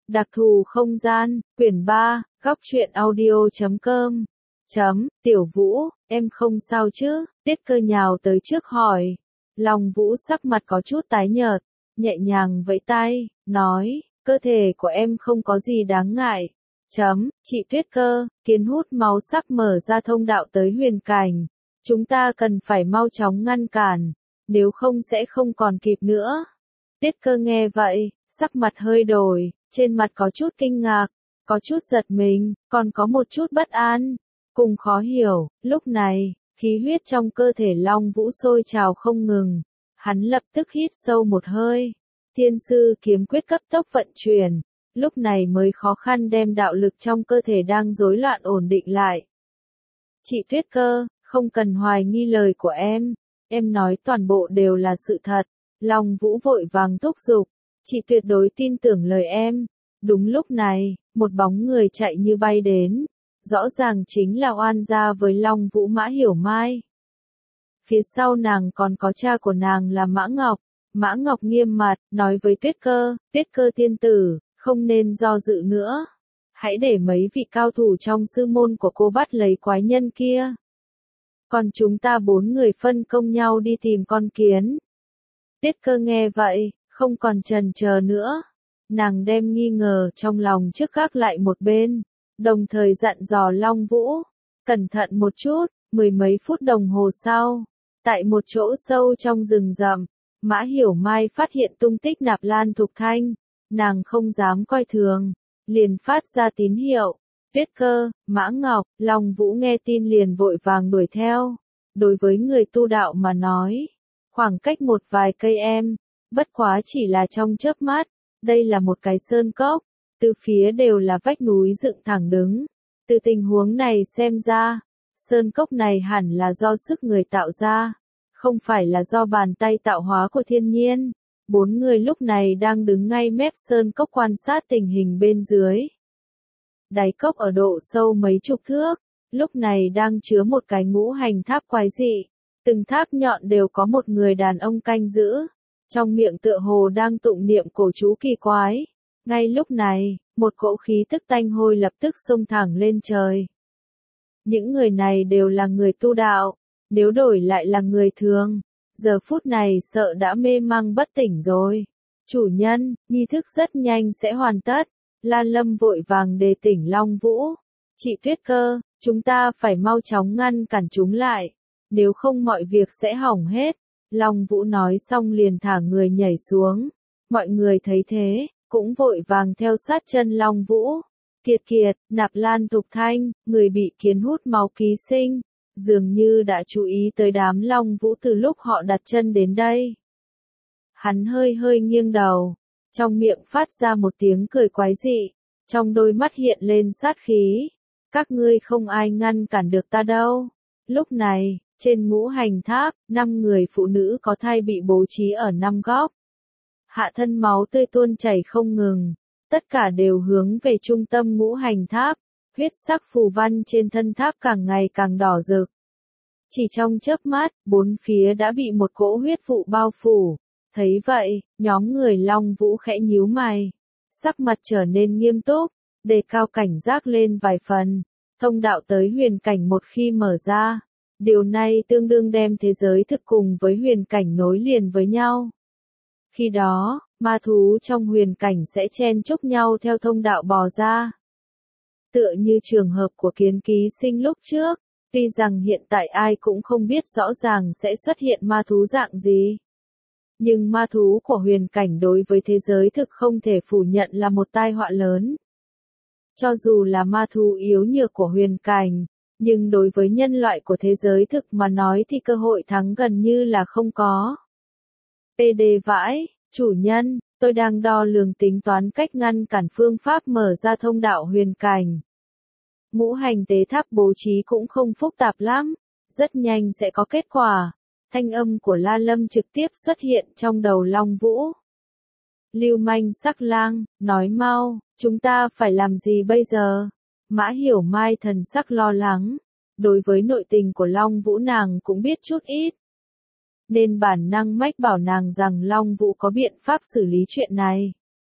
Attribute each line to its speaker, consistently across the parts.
Speaker 1: Đặc thù không gian, quyển 3, góc truyện audio.com. Tiểu Vũ, em không sao chứ? Tiết Cơ nhào tới trước hỏi. Long Vũ sắc mặt có chút tái nhợt, nhẹ nhàng vẫy tay, nói, cơ thể của em không có gì đáng ngại. Chị Tuyết Cơ, kiến hút máu sắc mở ra thông đạo tới huyền cảnh. Chúng ta cần phải mau chóng ngăn cản, nếu không sẽ không còn kịp nữa. Tiết Cơ nghe vậy, sắc mặt hơi đổi, trên mặt có chút kinh ngạc, có chút giật mình, còn có một chút bất an, cùng khó hiểu. Lúc này, khí huyết trong cơ thể Long Vũ sôi trào không ngừng, hắn lập tức hít sâu một hơi. Thiên sư kiếm quyết cấp tốc vận chuyển, lúc này mới khó khăn đem đạo lực trong cơ thể đang rối loạn ổn định lại. Chị Tuyết Cơ, không cần hoài nghi lời của em nói toàn bộ đều là sự thật. Long Vũ vội vàng thúc giục, chị tuyệt đối tin tưởng lời em. Đúng lúc này, một bóng người chạy như bay đến, rõ ràng chính là oan gia với Long Vũ Mã Hiểu Mai. Phía sau nàng còn có cha của nàng là Mã Ngọc. Mã Ngọc nghiêm mặt, nói với Tuyết Cơ tiên tử, không nên do dự nữa. Hãy để mấy vị cao thủ trong sư môn của cô bắt lấy quái nhân kia. Còn chúng ta 4 người phân công nhau đi tìm con kiến. Tuyết Cơ nghe vậy, không còn chần chờ nữa. Nàng đem nghi ngờ trong lòng trước gác lại một bên, đồng thời dặn dò Long Vũ, cẩn thận một chút. Mười mấy phút đồng hồ sau, tại một chỗ sâu trong rừng rậm, Mã Hiểu Mai phát hiện tung tích Nạp Lan Thục Thanh. Nàng không dám coi thường, liền phát ra tín hiệu. Tuyết Cơ, Mã Ngọc, Long Vũ nghe tin liền vội vàng đuổi theo. Đối với người tu đạo mà nói, khoảng cách một vài cây bất quá chỉ là trong chớp mắt. Đây là một cái sơn cốc, từ phía đều là vách núi dựng thẳng đứng. Từ tình huống này xem ra, sơn cốc này hẳn là do sức người tạo ra, không phải là do bàn tay tạo hóa của thiên nhiên. 4 người lúc này đang đứng ngay mép sơn cốc quan sát tình hình bên dưới. Đáy cốc ở độ sâu mấy chục thước, lúc này đang chứa một cái ngũ hành tháp quái dị. Từng tháp nhọn đều có một người đàn ông canh giữ, trong miệng tựa hồ đang tụng niệm cổ chú kỳ quái. Ngay lúc này, một cỗ khí tức tanh hôi lập tức xông thẳng lên trời. Những người này đều là người tu đạo, nếu đổi lại là người thường, giờ phút này sợ đã mê mang bất tỉnh rồi. Chủ nhân, nghi thức rất nhanh sẽ hoàn tất. Lan Lâm vội vàng đề tỉnh Long Vũ. Chị Tuyết Cơ, chúng ta phải mau chóng ngăn cản chúng lại, nếu không mọi việc sẽ hỏng hết. Long Vũ nói xong liền thả người nhảy xuống. Mọi người thấy thế, cũng vội vàng theo sát chân Long Vũ. Kiệt, Nạp Lan Thục Thanh, người bị kiến hút máu ký sinh, dường như đã chú ý tới đám Long Vũ từ lúc họ đặt chân đến đây. Hắn hơi nghiêng đầu, trong miệng phát ra một tiếng cười quái dị, trong đôi mắt hiện lên sát khí. Các ngươi không ai ngăn cản được ta đâu. Lúc này, trên ngũ hành tháp, 5 người phụ nữ có thai bị bố trí ở 5 góc. Hạ thân máu tươi tuôn chảy không ngừng, tất cả đều hướng về trung tâm ngũ hành tháp. Huyết sắc phù văn trên thân tháp càng ngày càng đỏ rực. Chỉ trong chớp mắt, 4 phía đã bị một cỗ huyết vụ bao phủ. Thấy vậy, nhóm người Long Vũ khẽ nhíu mày, sắc mặt trở nên nghiêm túc, đề cao cảnh giác lên vài phần. Thông đạo tới huyền cảnh một khi mở ra, điều này tương đương đem thế giới thực cùng với huyền cảnh nối liền với nhau. Khi đó, ma thú trong huyền cảnh sẽ chen chúc nhau theo thông đạo bò ra. Tựa như trường hợp của Kiến Ký Sinh lúc trước, tuy rằng hiện tại ai cũng không biết rõ ràng sẽ xuất hiện ma thú dạng gì. Nhưng ma thú của huyền cảnh đối với thế giới thực không thể phủ nhận là một tai họa lớn. Cho dù là ma thú yếu nhược của huyền cảnh, nhưng đối với nhân loại của thế giới thực mà nói thì cơ hội thắng gần như là không có. PD vãi, chủ nhân, tôi đang đo lường tính toán cách ngăn cản phương pháp mở ra thông đạo huyền cảnh. Ngũ hành tế tháp bố trí cũng không phức tạp lắm, rất nhanh sẽ có kết quả. Thanh âm của La Lâm trực tiếp xuất hiện trong đầu Long Vũ. Lưu manh sắc lang, nói mau, chúng ta phải làm gì bây giờ? Mã Hiểu Mai thần sắc lo lắng, đối với nội tình của Long Vũ nàng cũng biết chút ít. Nên bản năng mách bảo nàng rằng Long Vũ có biện pháp xử lý chuyện này.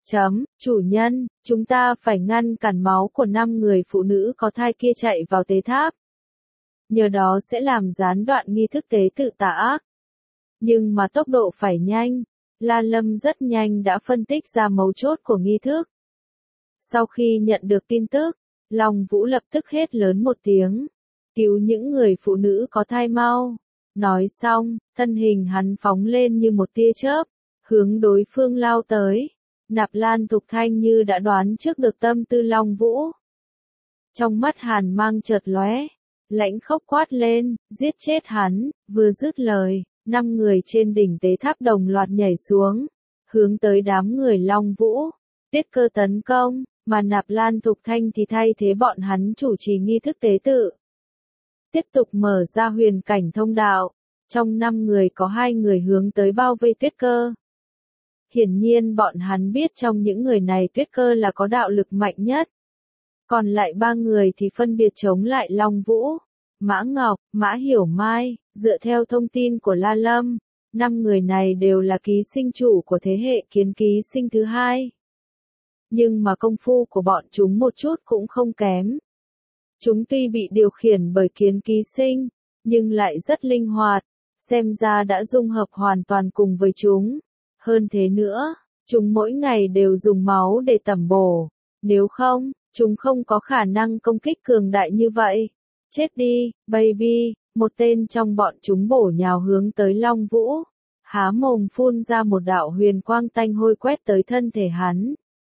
Speaker 1: Chủ nhân, chúng ta phải ngăn cản máu của 5 người phụ nữ có thai kia chạy vào tế tháp. Nhờ đó sẽ làm gián đoạn nghi thức tế tự tà ác. Nhưng mà tốc độ phải nhanh. La Lâm rất nhanh đã phân tích ra mấu chốt của nghi thức. Sau khi nhận được tin tức, Long Vũ lập tức hét lớn một tiếng. Cứu những người phụ nữ có thai mau. Nói xong, thân hình hắn phóng lên như một tia chớp, hướng đối phương lao tới. Nạp Lan Thục Thanh như đã đoán trước được tâm tư Long Vũ. Trong mắt hàn mang chợt lóe, lãnh khốc quát lên, giết chết hắn, vừa dứt lời, 5 người trên đỉnh tế tháp đồng loạt nhảy xuống, hướng tới đám người Long Vũ, tiết cơ tấn công, mà Nạp Lan Thục Thanh thì thay thế bọn hắn chủ trì nghi thức tế tự. Tiếp tục mở ra huyền cảnh thông đạo, trong 5 người có 2 người hướng tới bao vây Tuyết Cơ. Hiển nhiên bọn hắn biết trong những người này Tuyết Cơ là có đạo lực mạnh nhất. Còn lại 3 người thì phân biệt chống lại Long Vũ, Mã Ngọc, Mã Hiểu Mai, dựa theo thông tin của La Lâm, 5 người này đều là ký sinh chủ của thế hệ kiến ký sinh thứ 2. Nhưng mà công phu của bọn chúng một chút cũng không kém. Chúng tuy bị điều khiển bởi kiến ký sinh, nhưng lại rất linh hoạt, xem ra đã dung hợp hoàn toàn cùng với chúng. Hơn thế nữa, chúng mỗi ngày đều dùng máu để tẩm bổ, nếu không, chúng không có khả năng công kích cường đại như vậy. Chết đi, baby, một tên trong bọn chúng bổ nhào hướng tới Long Vũ, há mồm phun ra một đạo huyền quang tanh hôi quét tới thân thể hắn.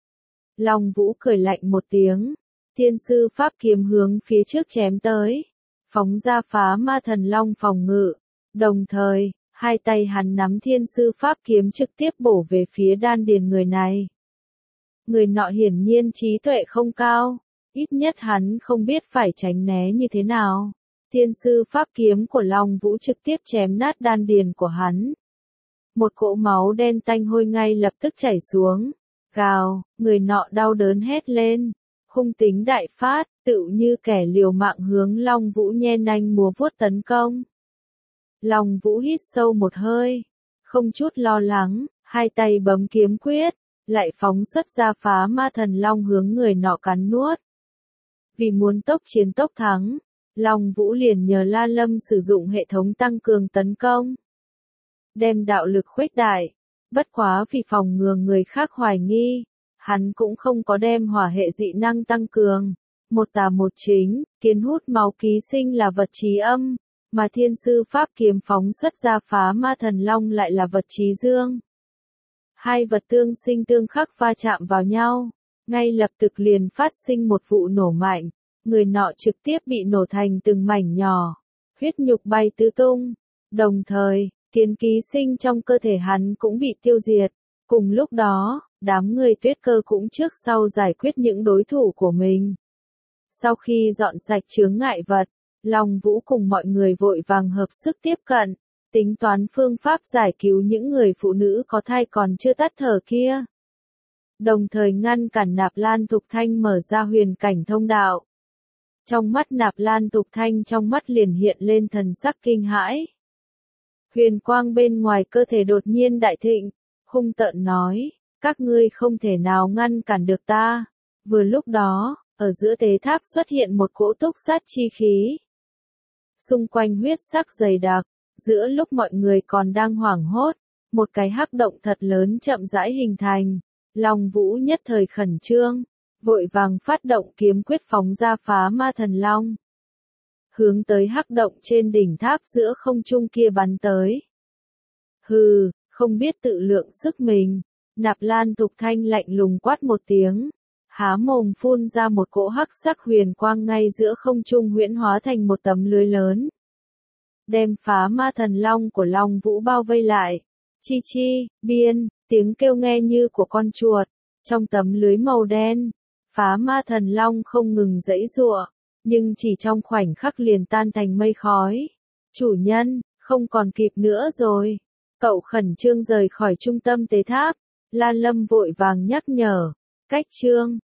Speaker 1: Long Vũ cười lạnh một tiếng, thiên sư pháp kiếm hướng phía trước chém tới, phóng ra phá ma thần long phòng ngự, đồng thời, hai tay hắn nắm thiên sư pháp kiếm trực tiếp bổ về phía đan điền người này. Người nọ hiển nhiên trí tuệ không cao, ít nhất hắn không biết phải tránh né như thế nào. Thiên sư pháp kiếm của Long Vũ trực tiếp chém nát đan điền của hắn. Một cỗ máu đen tanh hôi ngay lập tức chảy xuống. Gào, người nọ đau đớn hét lên. Hung tính đại phát, tựu như kẻ liều mạng hướng Long Vũ nhen nanh múa vuốt tấn công. Long Vũ hít sâu một hơi, không chút lo lắng, hai tay bấm kiếm quyết, lại phóng xuất ra phá ma thần long hướng người nọ cắn nuốt. Vì muốn tốc chiến tốc thắng, Long Vũ liền nhờ La Lâm sử dụng hệ thống tăng cường tấn công, đem đạo lực khuếch đại, bất quá vì phòng ngừa người khác hoài nghi, hắn cũng không có đem hỏa hệ dị năng tăng cường. Một tà một chính, kiến hút máu ký sinh là vật trí âm, mà thiên sư pháp kiếm phóng xuất ra phá ma thần long lại là vật trí dương. Hai vật tương sinh tương khắc va chạm vào nhau, ngay lập tức liền phát sinh một vụ nổ mạnh, người nọ trực tiếp bị nổ thành từng mảnh nhỏ, huyết nhục bay tứ tung, đồng thời, kiến ký sinh trong cơ thể hắn cũng bị tiêu diệt. Cùng lúc đó, đám người Tuyết Cơ cũng trước sau giải quyết những đối thủ của mình. Sau khi dọn sạch chướng ngại vật, Long Vũ cùng mọi người vội vàng hợp sức tiếp cận, tính toán phương pháp giải cứu những người phụ nữ có thai còn chưa tắt thở kia. Đồng thời ngăn cản Nạp Lan Thục Thanh mở ra huyền cảnh thông đạo. Trong mắt Nạp Lan Thục Thanh trong mắt liền hiện lên thần sắc kinh hãi. Huyền quang bên ngoài cơ thể đột nhiên đại thịnh, hung tợn nói, các ngươi không thể nào ngăn cản được ta. Vừa lúc đó, ở giữa tế tháp xuất hiện một cỗ túc sát chi khí. Xung quanh huyết sắc dày đặc, giữa lúc mọi người còn đang hoảng hốt, một cái hắc động thật lớn chậm rãi hình thành. Long Vũ nhất thời khẩn trương, vội vàng phát động kiếm quyết phóng ra phá ma thần long. Hướng tới hắc động trên đỉnh tháp giữa không trung kia bắn tới. Hừ, không biết tự lượng sức mình, Nạp Lan Thục Thanh lạnh lùng quát một tiếng. Há mồm phun ra một cỗ hắc sắc huyền quang ngay giữa không trung huyễn hóa thành một tấm lưới lớn. Đem phá ma thần long của Long Vũ bao vây lại. Chi chi, biên, tiếng kêu nghe như của con chuột. Trong tấm lưới màu đen, phá ma thần long không ngừng giãy giụa, nhưng chỉ trong khoảnh khắc liền tan thành mây khói. Chủ nhân, không còn kịp nữa rồi. Cậu khẩn trương rời khỏi trung tâm tế tháp. La Lâm vội vàng nhắc nhở. Cách chương